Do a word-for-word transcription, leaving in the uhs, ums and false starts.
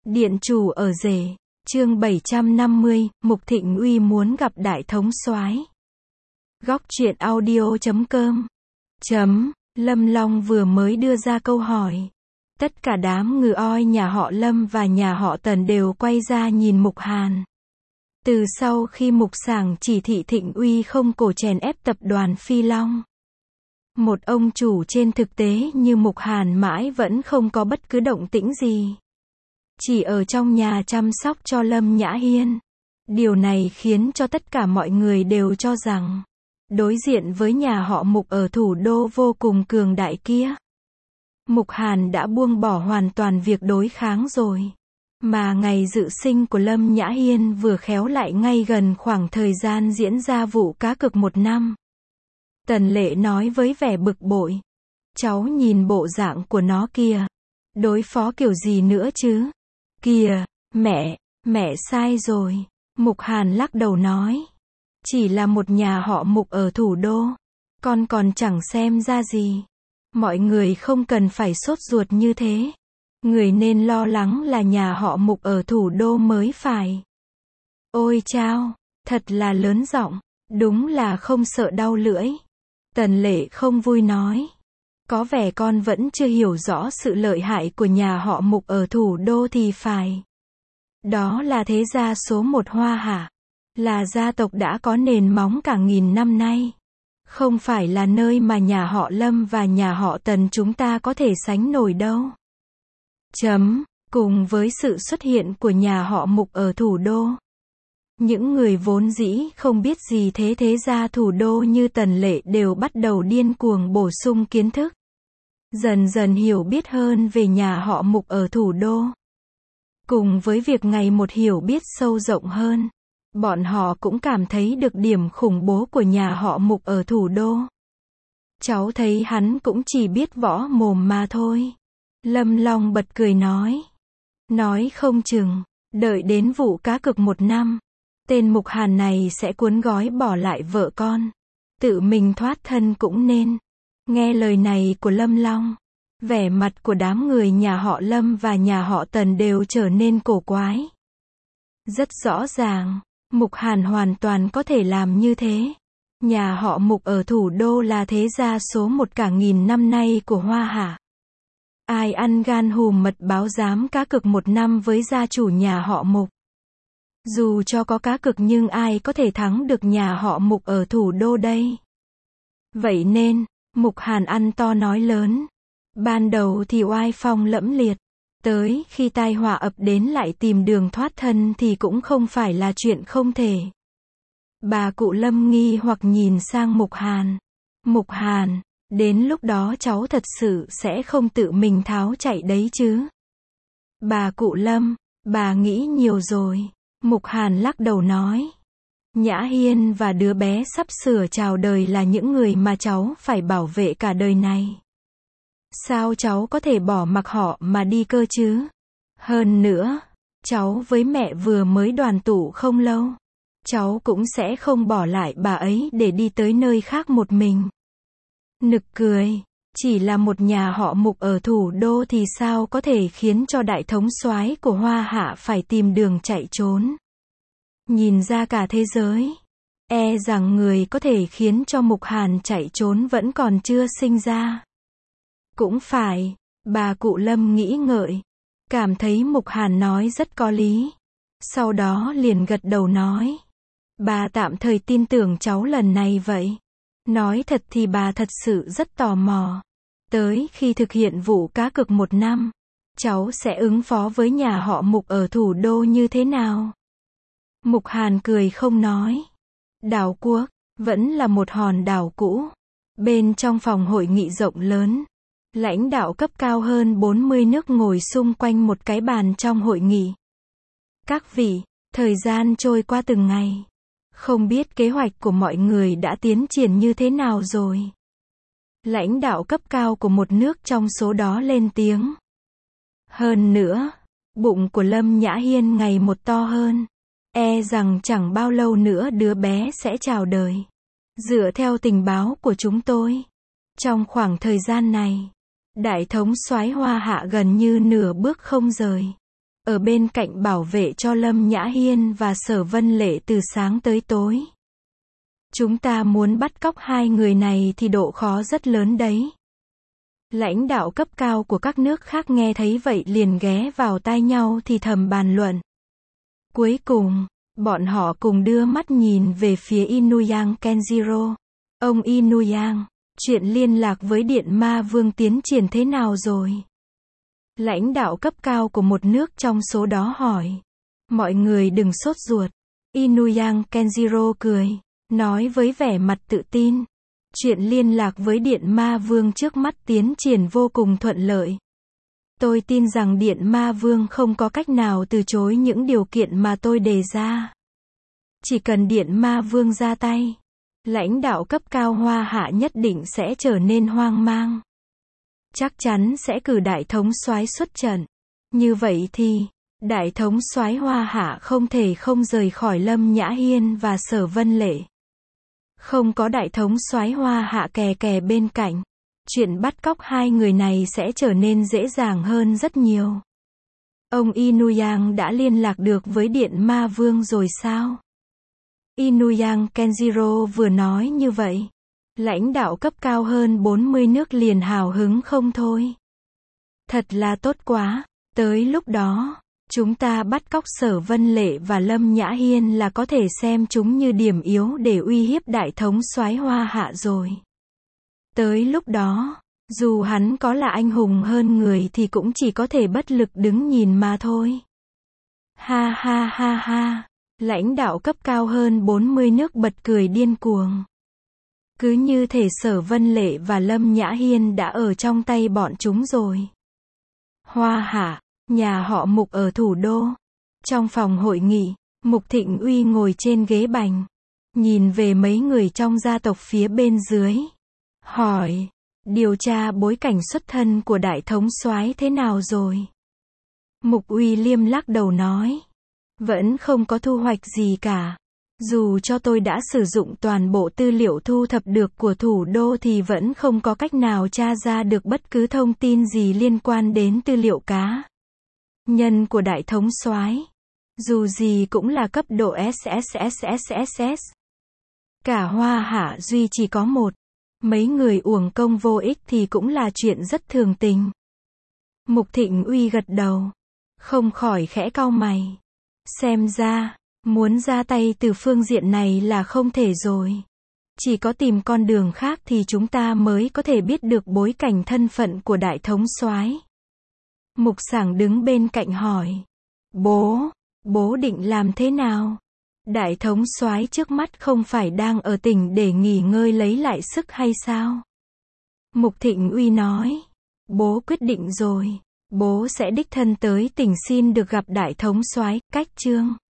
Điện chủ ở rể, chương bảy trăm năm mươi, Mục Thịnh Uy muốn gặp đại thống soái. Góc truyện audio chấm com. Chấm, Lâm Long vừa mới đưa ra câu hỏi. Tất cả đám ngừ oi nhà họ Lâm và nhà họ Tần đều quay ra nhìn Mục Hàn. Từ sau khi Mục Sảng chỉ thị Thịnh Uy không cổ chèn ép tập đoàn Phi Long. Một ông chủ trên thực tế như Mục Hàn mãi vẫn không có bất cứ động tĩnh gì. Chỉ ở trong nhà chăm sóc cho Lâm Nhã Hiên. Điều này khiến cho tất cả mọi người đều cho rằng, đối diện với nhà họ Mục ở thủ đô vô cùng cường đại kia, Mục Hàn đã buông bỏ hoàn toàn việc đối kháng rồi. Mà ngày dự sinh của Lâm Nhã Hiên vừa khéo lại ngay gần khoảng thời gian diễn ra vụ cá cược một năm. Tần Lệ nói với vẻ bực bội. Cháu nhìn bộ dạng của nó kìa. Đối phó kiểu gì nữa chứ? Kìa, mẹ, mẹ sai rồi. Mục Hàn lắc đầu nói. Chỉ là một nhà họ Mục ở thủ đô. Con còn chẳng xem ra gì. Mọi người không cần phải sốt ruột như thế. Người nên lo lắng là nhà họ Mục ở thủ đô mới phải. Ôi chao, thật là lớn giọng. Đúng là không sợ đau lưỡi. Tần Lệ không vui nói. Có vẻ con vẫn chưa hiểu rõ sự lợi hại của nhà họ Mục ở thủ đô thì phải. Đó là thế gia số một Hoa Hạ. Là gia tộc đã có nền móng cả nghìn năm nay. Không phải là nơi mà nhà họ Lâm và nhà họ Tần chúng ta có thể sánh nổi đâu. Chấm, cùng với sự xuất hiện của nhà họ Mục ở thủ đô. Những người vốn dĩ không biết gì thế thế gia thủ đô như Tần Lệ đều bắt đầu điên cuồng bổ sung kiến thức. Dần dần hiểu biết hơn về nhà họ Mục ở thủ đô. Cùng với việc ngày một hiểu biết sâu rộng hơn, bọn họ cũng cảm thấy được điểm khủng bố của nhà họ Mục ở thủ đô. Cháu thấy hắn cũng chỉ biết võ mồm mà thôi. Lâm Long bật cười nói. Nói không chừng, đợi đến vụ cá cược một năm, tên Mục Hàn này sẽ cuốn gói bỏ lại vợ con. Tự mình thoát thân cũng nên. Nghe lời này của Lâm Long, vẻ mặt của đám người nhà họ Lâm và nhà họ Tần đều trở nên cổ quái. Rất rõ ràng, Mục Hàn hoàn toàn có thể làm như thế. Nhà họ Mục ở thủ đô là thế gia số một cả nghìn năm nay của Hoa Hạ. Ai ăn gan hùm mật báo dám cá cược một năm với gia chủ nhà họ Mục. Dù cho có cá cược nhưng ai có thể thắng được nhà họ Mục ở thủ đô đây. Vậy nên, Mục Hàn ăn to nói lớn. Ban đầu thì oai phong lẫm liệt. Tới khi tai họa ập đến lại tìm đường thoát thân thì cũng không phải là chuyện không thể. Bà cụ Lâm nghi hoặc nhìn sang Mục Hàn. Mục Hàn, đến lúc đó cháu thật sự sẽ không tự mình tháo chạy đấy chứ? Bà cụ Lâm, bà nghĩ nhiều rồi. Mục Hàn lắc đầu nói. Nhã Hiên và đứa bé sắp sửa chào đời là những người mà cháu phải bảo vệ cả đời này. Sao cháu có thể bỏ mặc họ mà đi cơ chứ? Hơn nữa, cháu với mẹ vừa mới đoàn tụ không lâu. Cháu cũng sẽ không bỏ lại bà ấy để đi tới nơi khác một mình. Nực cười, chỉ là một nhà họ Mục ở thủ đô thì sao có thể khiến cho đại thống soái của Hoa Hạ phải tìm đường chạy trốn. Nhìn ra cả thế giới, e rằng người có thể khiến cho Mục Hàn chạy trốn vẫn còn chưa sinh ra. Cũng phải, bà cụ Lâm nghĩ ngợi, cảm thấy Mục Hàn nói rất có lý. Sau đó liền gật đầu nói. Bà tạm thời tin tưởng cháu lần này vậy. Nói thật thì bà thật sự rất tò mò. Tới khi thực hiện vụ cá cược một năm, cháu sẽ ứng phó với nhà họ Mục ở thủ đô như thế nào? Mục Hàn cười không nói. Đảo Quốc, vẫn là một hòn đảo cũ. Bên trong phòng hội nghị rộng lớn, lãnh đạo cấp cao hơn bốn mươi nước ngồi xung quanh một cái bàn trong hội nghị. Các vị, thời gian trôi qua từng ngày. Không biết kế hoạch của mọi người đã tiến triển như thế nào rồi? Lãnh đạo cấp cao của một nước trong số đó lên tiếng. Hơn nữa, bụng của Lâm Nhã Hiên ngày một to hơn. E rằng chẳng bao lâu nữa đứa bé sẽ chào đời. Dựa theo tình báo của chúng tôi, trong khoảng thời gian này, đại thống soái Hoa Hạ gần như nửa bước không rời. ở bên cạnh bảo vệ cho Lâm Nhã Hiên và Sở Vân Lệ từ sáng tới tối. Chúng ta muốn bắt cóc hai người này thì độ khó rất lớn đấy. Lãnh đạo cấp cao của các nước khác nghe thấy vậy liền ghé vào tai nhau thì thầm bàn luận. Cuối cùng, bọn họ cùng đưa mắt nhìn về phía Inuyang Kenjiro. Ông Inuyang, chuyện liên lạc với Điện Ma Vương tiến triển thế nào rồi? Lãnh đạo cấp cao của một nước trong số đó hỏi. Mọi người đừng sốt ruột. Inuyang Kenjiro cười, nói với vẻ mặt tự tin. Chuyện liên lạc với Điện Ma Vương trước mắt tiến triển vô cùng thuận lợi. Tôi tin rằng Điện Ma Vương không có cách nào từ chối những điều kiện mà tôi đề ra. Chỉ cần Điện Ma Vương ra tay, lãnh đạo cấp cao Hoa Hạ nhất định sẽ trở nên hoang mang. Chắc chắn sẽ cử đại thống soái xuất trận. Như vậy thì, đại thống soái Hoa Hạ không thể không rời khỏi Lâm Nhã Hiên và Sở Vân Lệ. Không có đại thống soái Hoa Hạ kè kè bên cạnh, chuyện bắt cóc hai người này sẽ trở nên dễ dàng hơn rất nhiều. Ông Inuyang đã liên lạc được với Điện Ma Vương rồi sao? Inuyang Kenjiro vừa nói như vậy, lãnh đạo cấp cao hơn bốn mươi nước liền hào hứng không thôi. Thật là tốt quá, tới lúc đó, chúng ta bắt cóc Sở Vân Lệ và Lâm Nhã Hiên là có thể xem chúng như điểm yếu để uy hiếp đại thống soái Hoa Hạ rồi. Tới lúc đó, dù hắn có là anh hùng hơn người thì cũng chỉ có thể bất lực đứng nhìn mà thôi. Ha ha ha ha, lãnh đạo cấp cao hơn bốn mươi nước bật cười điên cuồng. Cứ như thể Sở Vân Lệ và Lâm Nhã Hiên đã ở trong tay bọn chúng rồi. Hoa Hạ, nhà họ Mục ở thủ đô. Trong phòng hội nghị, Mục Thịnh Uy ngồi trên ghế bành, nhìn về mấy người trong gia tộc phía bên dưới. Hỏi, điều tra bối cảnh xuất thân của đại thống soái thế nào rồi? Mục Uy Liêm lắc đầu nói, vẫn không có thu hoạch gì cả. Dù cho tôi đã sử dụng toàn bộ tư liệu thu thập được của thủ đô thì vẫn không có cách nào tra ra được bất cứ thông tin gì liên quan đến tư liệu cá nhân của đại thống soái. Dù gì cũng là cấp độ ét ét ét ét ét ét. Cả Hoa Hạ duy chỉ có một. Mấy người uổng công vô ích thì cũng là chuyện rất thường tình. Mục Thịnh Uy gật đầu, không khỏi khẽ cau mày. Xem ra, muốn ra tay từ phương diện này là không thể rồi. Chỉ có tìm con đường khác thì chúng ta mới có thể biết được bối cảnh thân phận của đại thống soái. Mục Sảng đứng bên cạnh hỏi. Bố, bố định làm thế nào? Đại thống soái trước mắt không phải đang ở tỉnh để nghỉ ngơi lấy lại sức hay sao? Mục Thịnh Uy nói. Bố quyết định rồi. Bố sẽ đích thân tới tỉnh xin được gặp đại thống soái. Cách chương